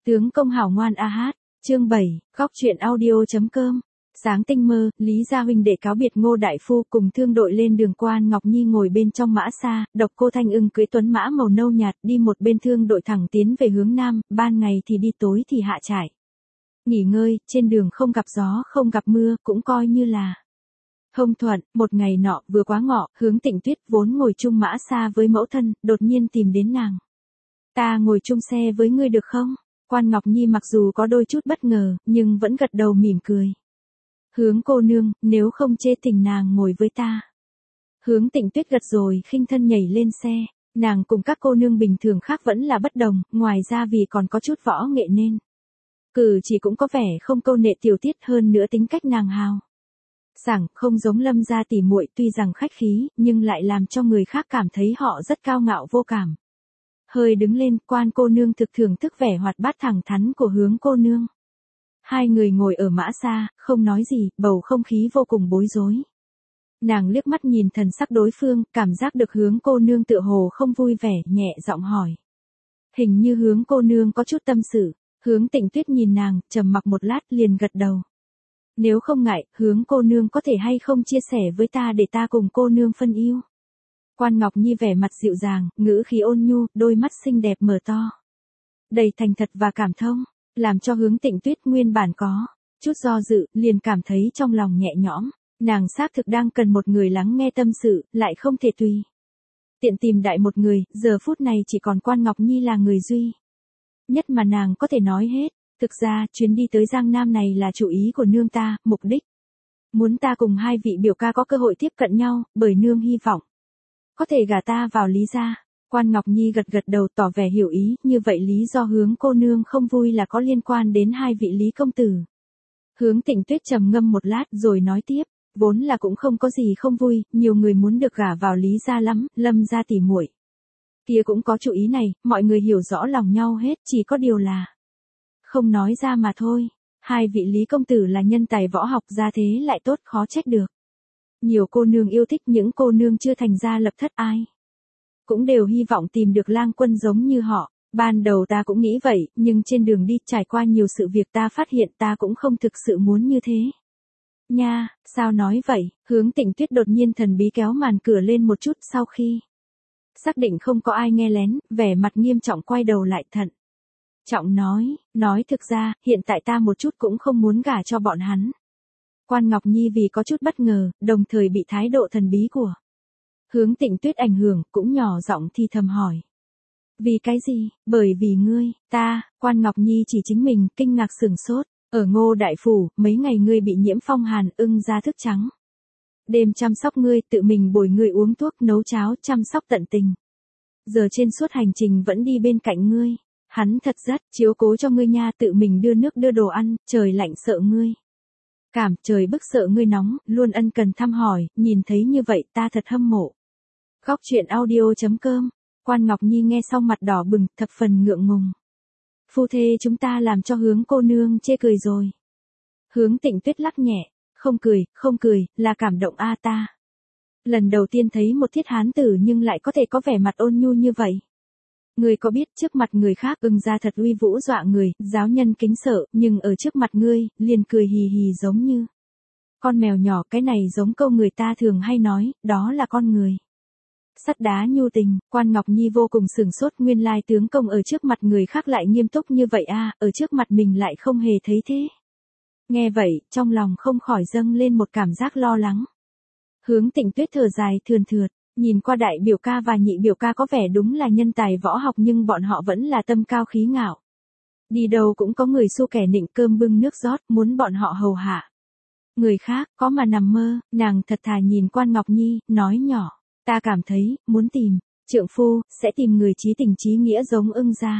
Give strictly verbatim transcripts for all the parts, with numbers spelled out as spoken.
Tướng công hảo ngoan a hát, chương bảy, góc truyện audio.com. Sáng tinh mơ, Lý Gia huynh đệ cáo biệt Ngô đại phu cùng thương đội lên đường. Quan Ngọc Nhi ngồi bên trong mã xa, độc cô Thanh Ưng cưỡi tuấn mã màu nâu nhạt đi một bên thương đội thẳng tiến về hướng nam, ban ngày thì đi tối thì hạ trại. Nghỉ ngơi, trên đường không gặp gió không gặp mưa, cũng coi như là thông thuận. Một ngày nọ, vừa quá ngọ, Hướng Tịnh Tuyết vốn ngồi chung mã xa với mẫu thân, đột nhiên tìm đến nàng. Ta ngồi chung xe với ngươi được không? Quan Ngọc Nhi mặc dù có đôi chút bất ngờ, nhưng vẫn gật đầu mỉm cười. Hướng cô nương, nếu không chê tình nàng ngồi với ta. Hướng Tịnh Tuyết gật rồi khinh thân nhảy lên xe. Nàng cùng các cô nương bình thường khác vẫn là bất đồng, ngoài ra vì còn có chút võ nghệ nên cử chỉ cũng có vẻ không câu nệ tiểu tiết, hơn nữa tính cách nàng hào sảng, không giống Lâm gia tỉ muội, tuy rằng khách khí, nhưng lại làm cho người khác cảm thấy họ rất cao ngạo vô cảm. Hơi đứng lên, Quan cô nương thực thưởng thức vẻ hoạt bát thẳng thắn của Hướng cô nương. Hai người ngồi ở mã xa, không nói gì, bầu không khí vô cùng bối rối. Nàng liếc mắt nhìn thần sắc đối phương, cảm giác được Hướng cô nương tựa hồ không vui vẻ, nhẹ giọng hỏi. Hình như Hướng cô nương có chút tâm sự. Hướng Tịnh Tuyết nhìn nàng, trầm mặc một lát liền gật đầu. Nếu không ngại, Hướng cô nương có thể hay không chia sẻ với ta để ta cùng cô nương phân yêu. Quan Ngọc Nhi vẻ mặt dịu dàng, ngữ khí ôn nhu, đôi mắt xinh đẹp mở to, đầy thành thật và cảm thông, làm cho Hướng Tịnh Tuyết nguyên bản có chút do dự, liền cảm thấy trong lòng nhẹ nhõm. Nàng xác thực đang cần một người lắng nghe tâm sự, lại không thể tùy tiện tìm đại một người, giờ phút này chỉ còn Quan Ngọc Nhi là người duy nhất mà nàng có thể nói hết. Thực ra, chuyến đi tới Giang Nam này là chủ ý của nương ta, mục đích muốn ta cùng hai vị biểu ca có cơ hội tiếp cận nhau, bởi nương hy vọng có thể gả ta vào Lý gia. Quan Ngọc Nhi gật gật đầu tỏ vẻ hiểu ý, như vậy lý do Hướng cô nương không vui là có liên quan đến hai vị Lý công tử. Hướng Tịnh Tuyết trầm ngâm một lát rồi nói tiếp, vốn là cũng không có gì không vui, nhiều người muốn được gả vào Lý gia lắm, Lâm gia tỉ muội kia cũng có chủ ý này, mọi người hiểu rõ lòng nhau hết, chỉ có điều là không nói ra mà thôi. Hai vị Lý công tử là nhân tài võ học, gia thế lại tốt, khó trách được nhiều cô nương yêu thích. Những cô nương chưa thành gia lập thất ai cũng đều hy vọng tìm được lang quân giống như họ. Ban đầu ta cũng nghĩ vậy, nhưng trên đường đi trải qua nhiều sự việc ta phát hiện ta cũng không thực sự muốn như thế. Nha, sao nói vậy? Hướng Tịnh Tuyết đột nhiên thần bí kéo màn cửa lên một chút, sau khi xác định không có ai nghe lén, vẻ mặt nghiêm trọng quay đầu lại thận trọng nói, nói thực ra, hiện tại ta một chút cũng không muốn gả cho bọn hắn. Quan Ngọc Nhi vì có chút bất ngờ, đồng thời bị thái độ thần bí của Hướng Tịnh Tuyết ảnh hưởng, cũng nhỏ giọng thì thầm hỏi. Vì cái gì? Bởi vì ngươi, ta. Quan Ngọc Nhi chỉ chính mình, kinh ngạc sửng sốt. Ở Ngô đại phủ, mấy ngày ngươi bị nhiễm phong hàn, ưng ra thức trắng. Đêm chăm sóc ngươi, tự mình bồi ngươi uống thuốc, nấu cháo, chăm sóc tận tình. Giờ trên suốt hành trình vẫn đi bên cạnh ngươi. Hắn thật rất chiếu cố cho ngươi nha, tự mình đưa nước đưa đồ ăn, trời lạnh sợ ngươi cảm, trời bức sợ ngươi nóng, luôn ân cần thăm hỏi, nhìn thấy như vậy ta thật hâm mộ. Góc truyện audio.com. Quan Ngọc Nhi nghe xong mặt đỏ bừng, thập phần ngượng ngùng. Phu thê chúng ta làm cho Hướng cô nương chê cười rồi. Hướng Tịnh Tuyết lắc nhẹ, không cười, không cười, là cảm động a ta. Lần đầu tiên thấy một thiết hán tử nhưng lại có thể có vẻ mặt ôn nhu như vậy. Ngươi có biết trước mặt người khác ưng ra thật uy vũ dọa người, giáo nhân kính sợ, nhưng ở trước mặt ngươi, liền cười hì hì giống như con mèo nhỏ. Cái này giống câu người ta thường hay nói, đó là con người sắt đá nhu tình. Quan Ngọc Nhi vô cùng sửng sốt, nguyên lai tướng công ở trước mặt người khác lại nghiêm túc như vậy a, ở trước mặt mình lại không hề thấy thế. Nghe vậy, trong lòng không khỏi dâng lên một cảm giác lo lắng. Hướng Tịnh Tuyết thở dài thườn thượt, nhìn qua đại biểu ca và nhị biểu ca có vẻ đúng là nhân tài võ học, nhưng bọn họ vẫn là tâm cao khí ngạo. Đi đâu cũng có người xu kẻ nịnh, cơm bưng nước rót, muốn bọn họ hầu hạ người khác, có mà nằm mơ. Nàng thật thà nhìn Quan Ngọc Nhi, nói nhỏ, ta cảm thấy, muốn tìm trượng phu, sẽ tìm người chí tình chí nghĩa giống ưng gia.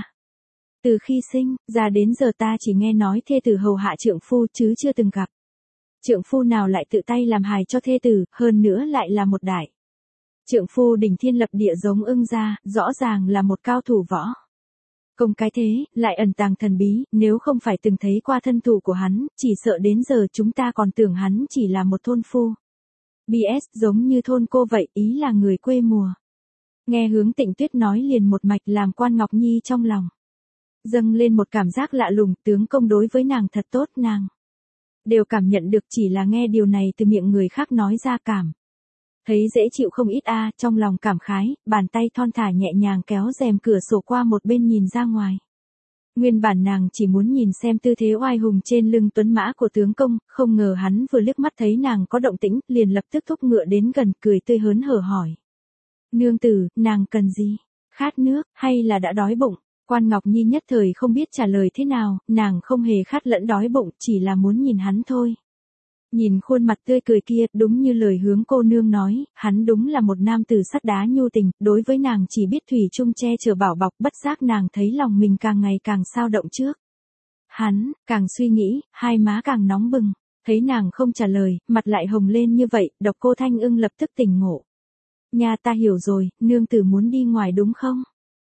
Từ khi sinh ra đến giờ ta chỉ nghe nói thê tử hầu hạ trượng phu, chứ chưa từng gặp trượng phu nào lại tự tay làm hài cho thê tử, hơn nữa lại là một đại trượng phu đỉnh thiên lập địa giống ưng gia, rõ ràng là một cao thủ võ công cái thế, lại ẩn tàng thần bí, nếu không phải từng thấy qua thân thủ của hắn, chỉ sợ đến giờ chúng ta còn tưởng hắn chỉ là một thôn phu. bê ét giống như thôn cô vậy, ý là người quê mùa. Nghe Hướng Tịnh Tuyết nói liền một mạch làm Quan Ngọc Nhi trong lòng dâng lên một cảm giác lạ lùng, tướng công đối với nàng thật tốt, nàng đều cảm nhận được, chỉ là nghe điều này từ miệng người khác nói ra cảm thấy dễ chịu không ít a, trong lòng cảm khái, bàn tay thon thả nhẹ nhàng kéo rèm cửa sổ qua một bên nhìn ra ngoài. Nguyên bản nàng chỉ muốn nhìn xem tư thế oai hùng trên lưng tuấn mã của tướng công, không ngờ hắn vừa liếc mắt thấy nàng có động tĩnh, liền lập tức thúc ngựa đến gần, cười tươi hớn hở hỏi. Nương tử, nàng cần gì? Khát nước, hay là đã đói bụng? Quan Ngọc Nhi nhất thời không biết trả lời thế nào, nàng không hề khát lẫn đói bụng, chỉ là muốn nhìn hắn thôi. Nhìn khuôn mặt tươi cười kia, đúng như lời hướng cô nương nói, hắn đúng là một nam tử sắt đá nhu tình, đối với nàng chỉ biết thủy chung che chở bảo bọc, bất giác nàng thấy lòng mình càng ngày càng sao động trước. Hắn, càng suy nghĩ, hai má càng nóng bừng, thấy nàng không trả lời, mặt lại hồng lên như vậy, Độc Cô Thanh Ưng lập tức tỉnh ngộ. Nhà ta hiểu rồi, nương tử muốn đi ngoài đúng không?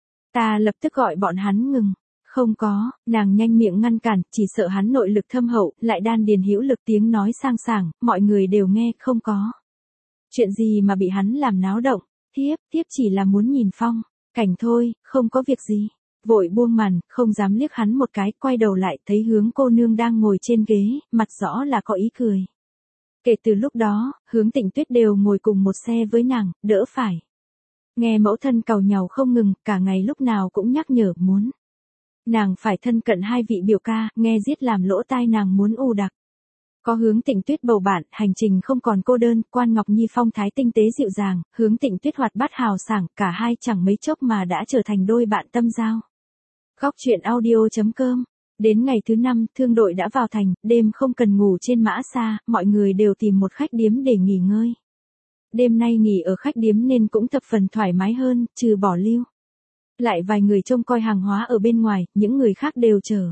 Ta lập tức gọi bọn hắn ngừng. Không có, nàng nhanh miệng ngăn cản, chỉ sợ hắn nội lực thâm hậu, lại đan điền hữu lực, tiếng nói sang sảng, mọi người đều nghe, không có. Chuyện gì mà bị hắn làm náo động, thiếp, thiếp chỉ là muốn nhìn phong cảnh thôi, không có việc gì. Vội buông màn, không dám liếc hắn một cái, quay đầu lại, thấy Hướng cô nương đang ngồi trên ghế, mặt rõ là có ý cười. Kể từ lúc đó, Hướng Tịnh Tuyết đều ngồi cùng một xe với nàng, đỡ phải. Nghe mẫu thân càu nhàu không ngừng, cả ngày lúc nào cũng nhắc nhở muốn. Nàng phải thân cận hai vị biểu ca, nghe giết làm lỗ tai nàng muốn u đặc. Có Hướng Tịnh Tuyết bầu bạn, hành trình không còn cô đơn, Quan Ngọc Nhi phong thái tinh tế dịu dàng, Hướng Tịnh Tuyết hoạt bát hào sảng, cả hai chẳng mấy chốc mà đã trở thành đôi bạn tâm giao. Góc truyện audio chấm com. Đến ngày thứ năm, thương đội đã vào thành, đêm không cần ngủ trên mã xa, mọi người đều tìm một khách điếm để nghỉ ngơi. Đêm nay nghỉ ở khách điếm nên cũng thập phần thoải mái hơn, trừ bỏ Lưu. Lại vài người trông coi hàng hóa ở bên ngoài, những người khác đều chờ.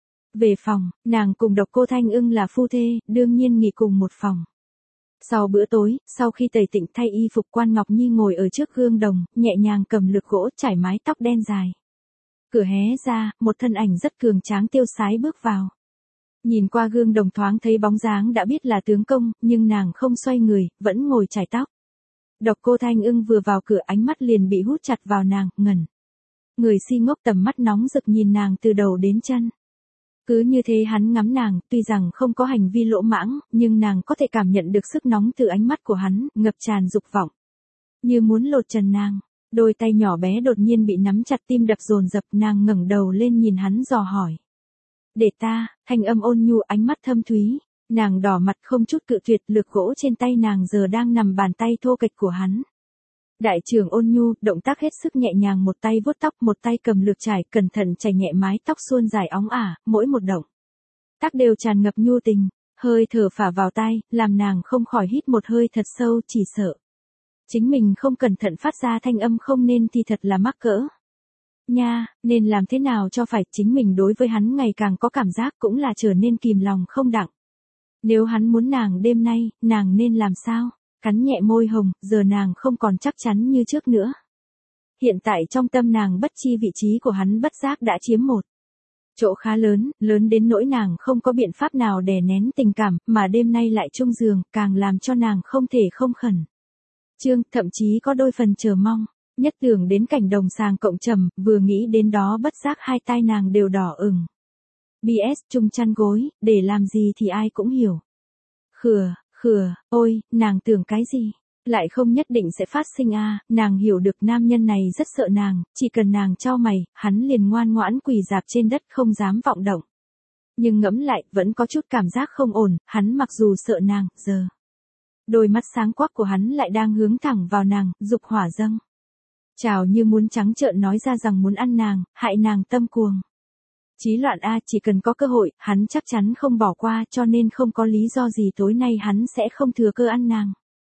Về phòng, nàng cùng Độc Cô Thanh Ưng là phu thê, đương nhiên nghỉ cùng một phòng. Sau bữa tối, sau khi tẩy tịnh thay y phục, Quan Ngọc Nhi ngồi ở trước gương đồng, nhẹ nhàng cầm lược gỗ trải mái tóc đen dài. Cửa hé ra, một thân ảnh rất cường tráng tiêu sái bước vào. Nhìn qua gương đồng thoáng thấy bóng dáng đã biết là tướng công, nhưng nàng không xoay người, vẫn ngồi chải tóc. Độc Cô Thanh Ưng vừa vào cửa, ánh mắt liền bị hút chặt vào nàng, ngẩn. Người si ngốc, tầm mắt nóng rực nhìn nàng từ đầu đến chân. Cứ như thế hắn ngắm nàng, tuy rằng không có hành vi lỗ mãng, nhưng nàng có thể cảm nhận được sức nóng từ ánh mắt của hắn, ngập tràn dục vọng. Như muốn lột trần nàng, đôi tay nhỏ bé đột nhiên bị nắm chặt, tim đập dồn dập, nàng ngẩng đầu lên nhìn hắn dò hỏi. Để ta, thanh âm ôn nhu, ánh mắt thâm thúy, nàng đỏ mặt không chút cự tuyệt, lược gỗ trên tay nàng giờ đang nằm bàn tay thô kệch của hắn. Đại trưởng ôn nhu, động tác hết sức nhẹ nhàng, một tay vuốt tóc, một tay cầm lược chải, cẩn thận chải nhẹ mái tóc suôn dài óng ả, mỗi một động tác đều tràn ngập nhu tình, hơi thở phả vào tai, làm nàng không khỏi hít một hơi thật sâu, chỉ sợ chính mình không cẩn thận phát ra thanh âm không nên thì thật là mắc cỡ. Nha, nên làm thế nào cho phải, chính mình đối với hắn ngày càng có cảm giác, cũng là trở nên kìm lòng không đặng. Nếu hắn muốn nàng đêm nay, nàng nên làm sao? Cắn nhẹ môi hồng, giờ nàng không còn chắc chắn như trước nữa. Hiện tại trong tâm nàng bất chi vị trí của hắn bất giác đã chiếm một chỗ khá lớn, lớn đến nỗi nàng không có biện pháp nào đè nén tình cảm, mà đêm nay lại chung giường, càng làm cho nàng không thể không khẩn trương, thậm chí có đôi phần chờ mong. Nhất tưởng đến cảnh đồng sàng cộng trầm, vừa nghĩ đến đó bất giác hai tai nàng đều đỏ ửng. bê ét chung chăn gối, để làm gì thì ai cũng hiểu. Khừa, khừa, ôi, nàng tưởng cái gì? Lại không nhất định sẽ phát sinh a, à, nàng hiểu được nam nhân này rất sợ nàng, chỉ cần nàng chau mày, hắn liền ngoan ngoãn quỳ dạp trên đất không dám vọng động. Nhưng ngẫm lại, vẫn có chút cảm giác không ổn, hắn mặc dù sợ nàng, giờ đôi mắt sáng quắc của hắn lại đang hướng thẳng vào nàng, dục hỏa dâng. Chào như muốn trắng trợn nói ra rằng muốn ăn nàng, hại nàng tâm cuồng. Chí loạn a, chỉ cần có cơ hội, hắn chắc chắn không bỏ qua, cho nên không có lý do gì tối nay hắn sẽ không thừa cơ ăn nàng.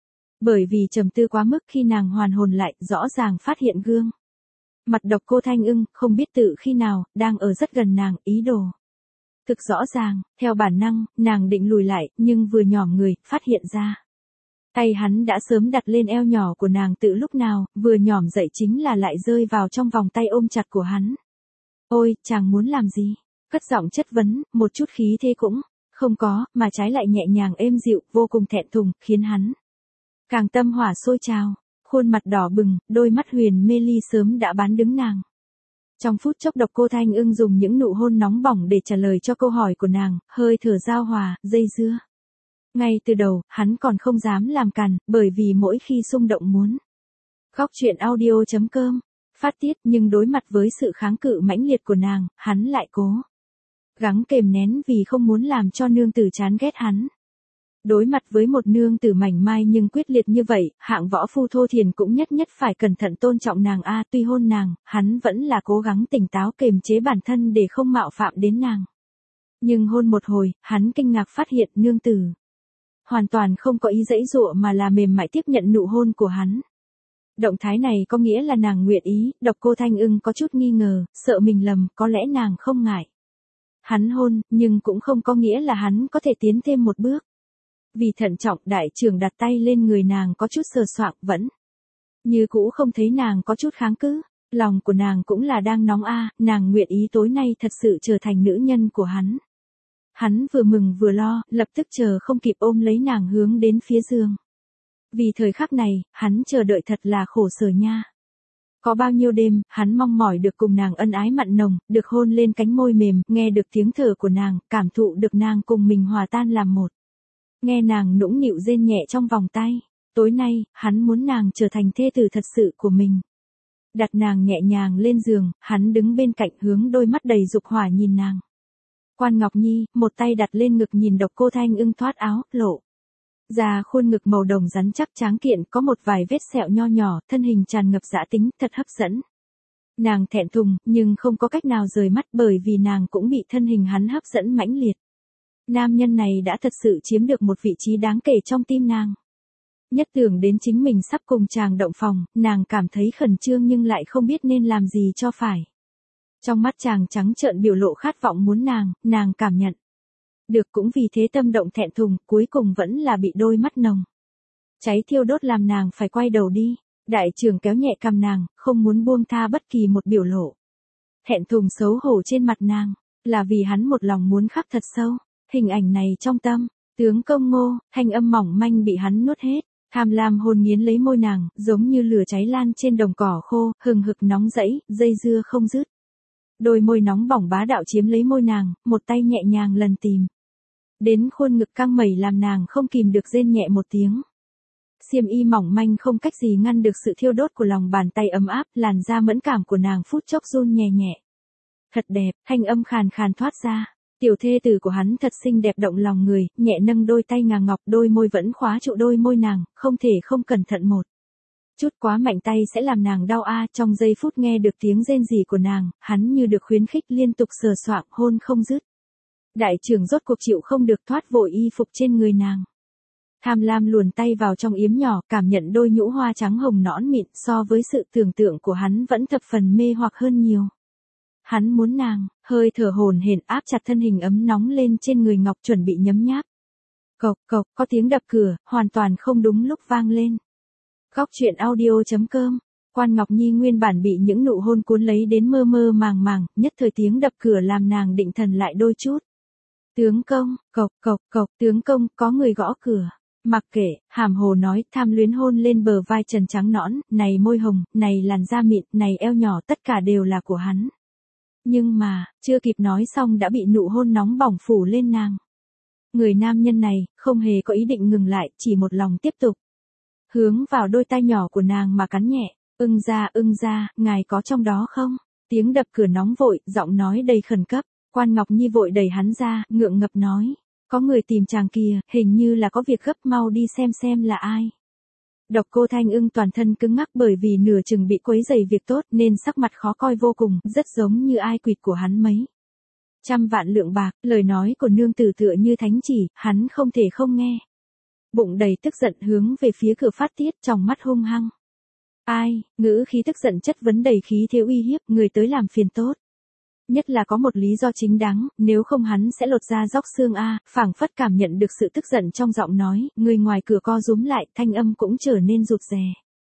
Bởi vì trầm tư quá mức, khi nàng hoàn hồn lại, rõ ràng phát hiện gương mặt Độc Cô Thanh Ưng, không biết tự khi nào, đang ở rất gần nàng, ý đồ thực rõ ràng, theo bản năng, nàng định lùi lại, nhưng vừa nhòm người, phát hiện ra tay hắn đã sớm đặt lên eo nhỏ của nàng từ lúc nào, vừa nhòm dậy chính là lại rơi vào trong vòng tay ôm chặt của hắn. Ôi, chàng muốn làm gì? Cất giọng chất vấn, một chút khí thế cũng không có, mà trái lại nhẹ nhàng êm dịu, vô cùng thẹn thùng, khiến hắn càng tâm hỏa sôi trào, khuôn mặt đỏ bừng, đôi mắt huyền mê ly sớm đã bán đứng nàng. Trong phút chốc Độc Cô Thanh Ưng dùng những nụ hôn nóng bỏng để trả lời cho câu hỏi của nàng, hơi thở giao hòa, dây dưa. Ngay từ đầu, hắn còn không dám làm càn, bởi vì mỗi khi xung động muốn. Khóc chuyện audio chấm com, phát tiết, nhưng đối mặt với sự kháng cự mãnh liệt của nàng, hắn lại cố gắng kềm nén vì không muốn làm cho nương tử chán ghét hắn. Đối mặt với một nương tử mảnh mai nhưng quyết liệt như vậy, hạng võ phu thô thiền cũng nhất nhất phải cẩn thận tôn trọng nàng a. Tuy hôn nàng, hắn vẫn là cố gắng tỉnh táo kềm chế bản thân để không mạo phạm đến nàng. Nhưng hôn một hồi, hắn kinh ngạc phát hiện nương tử hoàn toàn không có ý giãy giụa mà là mềm mại tiếp nhận nụ hôn của hắn. Động thái này có nghĩa là nàng nguyện ý. Độc Cô Thanh Ưng có chút nghi ngờ, sợ mình lầm, có lẽ nàng không ngại hắn hôn, nhưng cũng không có nghĩa là hắn có thể tiến thêm một bước. Vì thận trọng, đại trưởng đặt tay lên người nàng có chút sờ soạng, vẫn như cũ không thấy nàng có chút kháng cự. Lòng của nàng cũng là đang nóng a, nàng nguyện ý tối nay thật sự trở thành nữ nhân của hắn. Hắn vừa mừng vừa lo, lập tức chờ không kịp ôm lấy nàng hướng đến phía giường. Vì thời khắc này, hắn chờ đợi thật là khổ sở nha. Có bao nhiêu đêm, hắn mong mỏi được cùng nàng ân ái mặn nồng, được hôn lên cánh môi mềm, nghe được tiếng thở của nàng, cảm thụ được nàng cùng mình hòa tan làm một. Nghe nàng nũng nịu rên nhẹ trong vòng tay. Tối nay, hắn muốn nàng trở thành thê tử thật sự của mình. Đặt nàng nhẹ nhàng lên giường, hắn đứng bên cạnh hướng đôi mắt đầy dục hỏa nhìn nàng. Quan Ngọc Nhi, một tay đặt lên ngực nhìn Độc Cô Thanh Ưng thoát áo, lộ ra khuôn ngực màu đồng rắn chắc tráng kiện, có một vài vết sẹo nho nhỏ, thân hình tràn ngập dã tính, thật hấp dẫn. Nàng thẹn thùng, nhưng không có cách nào rời mắt bởi vì nàng cũng bị thân hình hắn hấp dẫn mãnh liệt. Nam nhân này đã thật sự chiếm được một vị trí đáng kể trong tim nàng. Nhất tưởng đến chính mình sắp cùng chàng động phòng, nàng cảm thấy khẩn trương nhưng lại không biết nên làm gì cho phải. Trong mắt chàng trắng trợn biểu lộ khát vọng muốn nàng, nàng cảm nhận được, cũng vì thế tâm động thẹn thùng, cuối cùng vẫn là bị đôi mắt nồng cháy thiêu đốt làm nàng phải quay đầu đi. Đại trưởng kéo nhẹ cằm nàng, không muốn buông tha bất kỳ một biểu lộ thẹn thùng xấu hổ trên mặt nàng, là vì hắn một lòng muốn khắc thật sâu hình ảnh này trong tâm. Tướng công Ngô, thanh âm mỏng manh bị hắn nuốt hết. Tham lam hôn nghiến lấy môi nàng, giống như lửa cháy lan trên đồng cỏ khô, hừng hực nóng rẫy, dây dưa không dứt. Đôi môi nóng bỏng bá đạo chiếm lấy môi nàng, một tay nhẹ nhàng lần tìm đến khuôn ngực căng mẩy làm nàng không kìm được rên nhẹ một tiếng. Xiêm y mỏng manh không cách gì ngăn được sự thiêu đốt của lòng bàn tay ấm áp, làn da mẫn cảm của nàng phút chốc run nhẹ nhẹ. Thật đẹp, thanh âm khàn khàn thoát ra. Tiểu thê tử của hắn thật xinh đẹp động lòng người, nhẹ nâng đôi tay ngà ngọc, đôi môi vẫn khóa trụ đôi môi nàng, không thể không cẩn thận một chút quá mạnh tay sẽ làm nàng đau a. Trong giây phút nghe được tiếng rên rỉ của nàng, hắn như được khuyến khích liên tục sờ soạng hôn không dứt. Đại trưởng rốt cuộc chịu không được thoát vội y phục trên người nàng. Tham lam luồn tay vào trong yếm nhỏ, cảm nhận đôi nhũ hoa trắng hồng nõn mịn, so với sự tưởng tượng của hắn vẫn thập phần mê hoặc hơn nhiều. Hắn muốn nàng, hơi thở hổn hển áp chặt thân hình ấm nóng lên trên người ngọc chuẩn bị nhấm nháp. Cộc cộc, có tiếng đập cửa, hoàn toàn không đúng lúc vang lên. Khóc chuyện audio chấm com, Quan Ngọc Nhi nguyên bản bị những nụ hôn cuốn lấy đến mơ mơ màng màng, nhất thời tiếng đập cửa làm nàng định thần lại đôi chút. Tướng công, cộc cộc cộc, tướng công, có người gõ cửa. Mặc kệ, hàm hồ nói, tham luyến hôn lên bờ vai trần trắng nõn, này môi hồng, này làn da mịn, này eo nhỏ, tất cả đều là của hắn. Nhưng mà, chưa kịp nói xong đã bị nụ hôn nóng bỏng phủ lên nàng. Người nam nhân này, không hề có ý định ngừng lại, chỉ một lòng tiếp tục hướng vào đôi tay nhỏ của nàng mà cắn nhẹ. Ưng ra, ưng ra, ngài có trong đó không? Tiếng đập cửa nóng vội, giọng nói đầy khẩn cấp. Quan Ngọc Nhi vội đẩy hắn ra, ngượng ngập nói. Có người tìm chàng kìa, hình như là có việc gấp, mau đi xem xem là ai. Độc Cô Thanh Ưng toàn thân cứng ngắc bởi vì nửa chừng bị quấy rầy việc tốt nên sắc mặt khó coi vô cùng, rất giống như ai quỵt của hắn mấy trăm vạn lượng bạc. Lời nói của nương tử tựa như thánh chỉ, hắn không thể không nghe. Bụng đầy tức giận hướng về phía cửa phát tiết, trong mắt hung hăng. Ai, ngữ khí tức giận chất vấn đầy khí thế uy hiếp, người tới làm phiền tốt. Nhất là có một lý do chính đáng, nếu không hắn sẽ lột da róc xương a. Phảng phất cảm nhận được sự tức giận trong giọng nói, người ngoài cửa co rúm lại, thanh âm cũng trở nên rụt rè.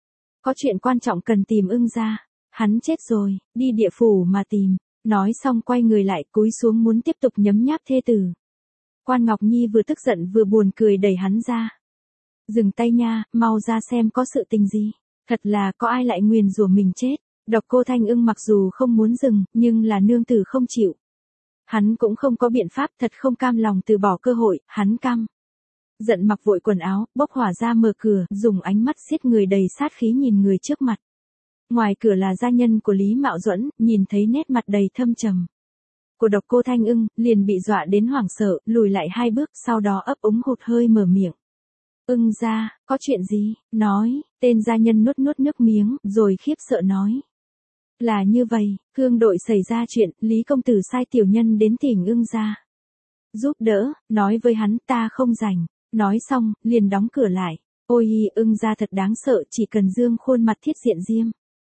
Có chuyện quan trọng cần tìm Ưng ra. Hắn chết rồi, đi địa phủ mà tìm. Nói xong quay người lại, cúi xuống muốn tiếp tục nhấm nháp thê tử. Quan Ngọc Nhi vừa tức giận vừa buồn cười đẩy hắn ra. Dừng tay nha, mau ra xem có sự tình gì. Thật là có ai lại nguyền rủa mình chết. Độc Cô Thanh Ưng mặc dù không muốn dừng, nhưng là nương tử không chịu. Hắn cũng không có biện pháp, thật không cam lòng từ bỏ cơ hội, hắn căm. Giận mặc vội quần áo, bốc hỏa ra mở cửa, dùng ánh mắt giết người đầy sát khí nhìn người trước mặt. Ngoài cửa là gia nhân của Lý Mạo Duẫn, nhìn thấy nét mặt đầy thâm trầm của Độc Cô Thanh Ưng, liền bị dọa đến hoảng sợ, lùi lại hai bước, sau đó ấp úng hụt hơi mở miệng. Ưng gia, có chuyện gì? Nói, tên gia nhân nuốt nuốt nước miếng, rồi khiếp sợ nói. Là như vậy, Hương đội xảy ra chuyện, Lý công tử sai tiểu nhân đến thỉnh Ưng gia giúp đỡ, nói với hắn ta không rảnh. Nói xong, liền đóng cửa lại. Ôi, Ưng gia thật đáng sợ, chỉ cần dương khuôn mặt thiết diện diêm.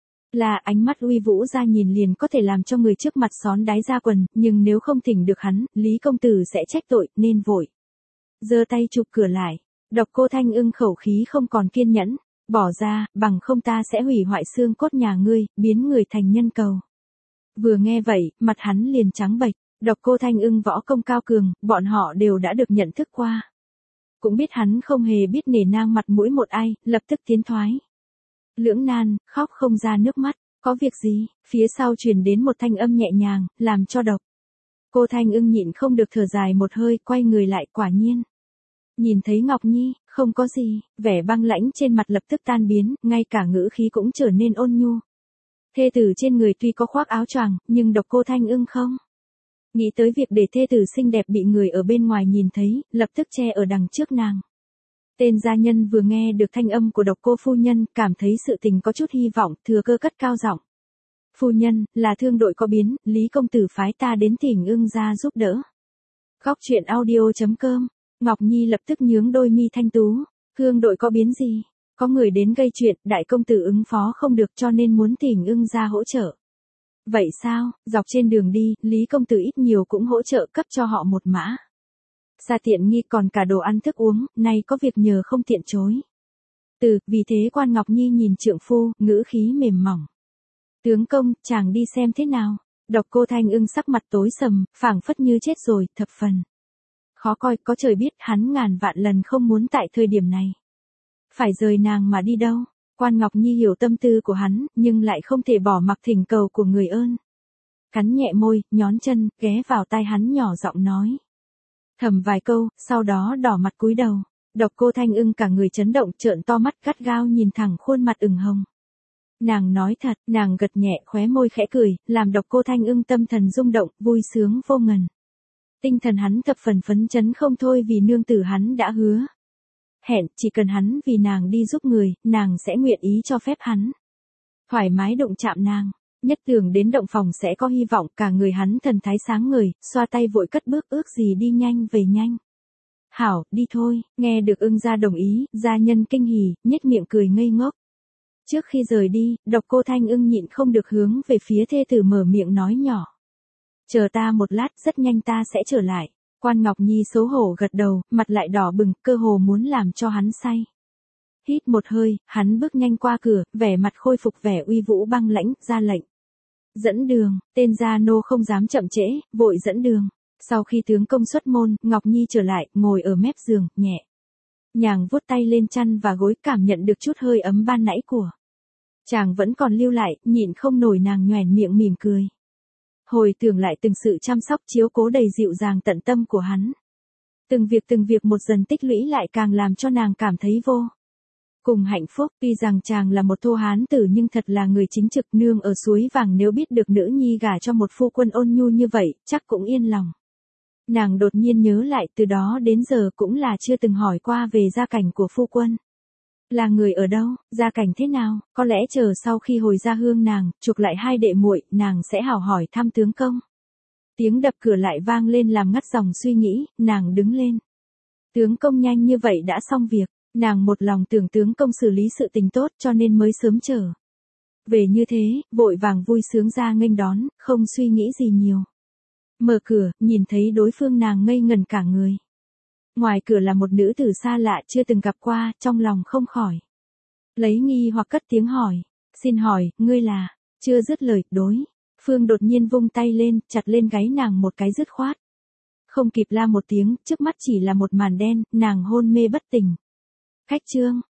Là ánh mắt uy vũ ra nhìn liền có thể làm cho người trước mặt xón đái ra quần, nhưng nếu không thỉnh được hắn, Lý công tử sẽ trách tội, nên vội giơ tay chụp cửa lại. Độc Cô Thanh Ưng khẩu khí không còn kiên nhẫn, bỏ ra, bằng không ta sẽ hủy hoại xương cốt nhà ngươi, biến người thành nhân cầu. Vừa nghe vậy, mặt hắn liền trắng bệch. Độc Cô Thanh Ưng võ công cao cường, bọn họ đều đã được nhận thức qua. Cũng biết hắn không hề biết nể nang mặt mũi một ai, lập tức tiến thoái lưỡng nan, khóc không ra nước mắt. Có việc gì? Phía sau truyền đến một thanh âm nhẹ nhàng, làm cho Độc Cô Thanh Ưng nhịn không được thở dài một hơi, quay người lại, quả nhiên nhìn thấy Ngọc Nhi. Không có gì, vẻ băng lãnh trên mặt lập tức tan biến, ngay cả ngữ khí cũng trở nên ôn nhu. Thê tử trên người tuy có khoác áo choàng, nhưng Độc Cô Thanh Ưng không nghĩ tới việc để thê tử xinh đẹp bị người ở bên ngoài nhìn thấy, lập tức che ở đằng trước nàng. Tên gia nhân vừa nghe được thanh âm của Độc Cô phu nhân, cảm thấy sự tình có chút hy vọng, thừa cơ cất cao giọng. Phu nhân, là thương đội có biến, Lý công tử phái ta đến thỉnh Ưng gia giúp đỡ. Góc truyện audio chấm com. Ngọc Nhi lập tức nhướng đôi mi thanh tú. Thương đội có biến gì? Có người đến gây chuyện, đại công tử ứng phó không được cho nên muốn thỉnh Ưng gia hỗ trợ. Vậy sao, dọc trên đường đi, Lý công tử ít nhiều cũng hỗ trợ cấp cho họ một mã xa tiện nghi, còn cả đồ ăn thức uống, nay có việc nhờ không tiện chối. Từ, vì thế quan Ngọc Nhi nhìn trượng phu, ngữ khí mềm mỏng. Tướng công, chàng đi xem thế nào? Độc Cô Thanh Ưng sắc mặt tối sầm, phảng phất như chết rồi, thập phần khó coi, có trời biết hắn ngàn vạn lần không muốn tại thời điểm này phải rời nàng mà đi đâu. Quan Ngọc Nhi hiểu tâm tư của hắn, nhưng lại không thể bỏ mặc thỉnh cầu của người ơn. Cắn nhẹ môi, nhón chân, ghé vào tai hắn nhỏ giọng nói thầm vài câu, sau đó đỏ mặt cúi đầu. Độc Cô Thanh Ưng cả người chấn động, trợn to mắt gắt gao nhìn thẳng khuôn mặt ửng hồng. Nàng nói thật, nàng gật nhẹ khóe môi khẽ cười, làm Độc Cô Thanh Ưng tâm thần rung động, vui sướng vô ngần. Tinh thần hắn thập phần phấn chấn không thôi, vì nương tử hắn đã hứa hẹn, chỉ cần hắn vì nàng đi giúp người, nàng sẽ nguyện ý cho phép hắn thoải mái động chạm nàng. Nhất tưởng đến động phòng sẽ có hy vọng, cả người hắn thần thái sáng ngời, xoa tay vội cất bước, ước gì đi nhanh về nhanh. Hảo, đi thôi. Nghe được Ưng gia đồng ý, gia nhân kinh hỉ, nhếch miệng cười ngây ngốc. Trước khi rời đi, Độc Cô Thanh Ưng nhịn không được hướng về phía thê tử mở miệng nói nhỏ. Chờ ta một lát, rất nhanh ta sẽ trở lại. Quan Ngọc Nhi xấu hổ gật đầu, mặt lại đỏ bừng, cơ hồ muốn làm cho hắn say. Hít một hơi, hắn bước nhanh qua cửa, vẻ mặt khôi phục vẻ uy vũ băng lãnh, ra lệnh. Dẫn đường, tên gia nô không dám chậm trễ, vội dẫn đường. Sau khi tướng công xuất môn, Ngọc Nhi trở lại, ngồi ở mép giường, nhẹ nhàng vuốt tay lên chăn và gối, cảm nhận được chút hơi ấm ban nãy của chàng vẫn còn lưu lại, nhịn không nổi nàng nhoẻn miệng mỉm cười. Hồi tưởng lại từng sự chăm sóc chiếu cố đầy dịu dàng tận tâm của hắn. Từng việc từng việc một dần tích lũy lại càng làm cho nàng cảm thấy vô cùng hạnh phúc. Tuy rằng chàng là một thô hán tử nhưng thật là người chính trực, nương ở suối vàng nếu biết được nữ nhi gả cho một phu quân ôn nhu như vậy, chắc cũng yên lòng. Nàng đột nhiên nhớ lại, từ đó đến giờ cũng là chưa từng hỏi qua về gia cảnh của phu quân. Là người ở đâu, gia cảnh thế nào, có lẽ chờ sau khi hồi gia hương nàng, chuộc lại hai đệ muội, nàng sẽ hảo hỏi thăm tướng công. Tiếng đập cửa lại vang lên làm ngắt dòng suy nghĩ, nàng đứng lên. Tướng công nhanh như vậy đã xong việc, nàng một lòng tưởng tướng công xử lý sự tình tốt cho nên mới sớm trở về như thế, vội vàng vui sướng ra nghênh đón, không suy nghĩ gì nhiều. Mở cửa, nhìn thấy đối phương nàng ngây ngẩn cả người. Ngoài cửa là một nữ tử xa lạ chưa từng gặp qua, trong lòng không khỏi lấy nghi hoặc cất tiếng hỏi. Xin hỏi, ngươi là? Chưa dứt lời, đối phương đột nhiên vung tay lên, chặt lên gáy nàng một cái dứt khoát. Không kịp la một tiếng, trước mắt chỉ là một màn đen, nàng hôn mê bất tỉnh. Khách trương,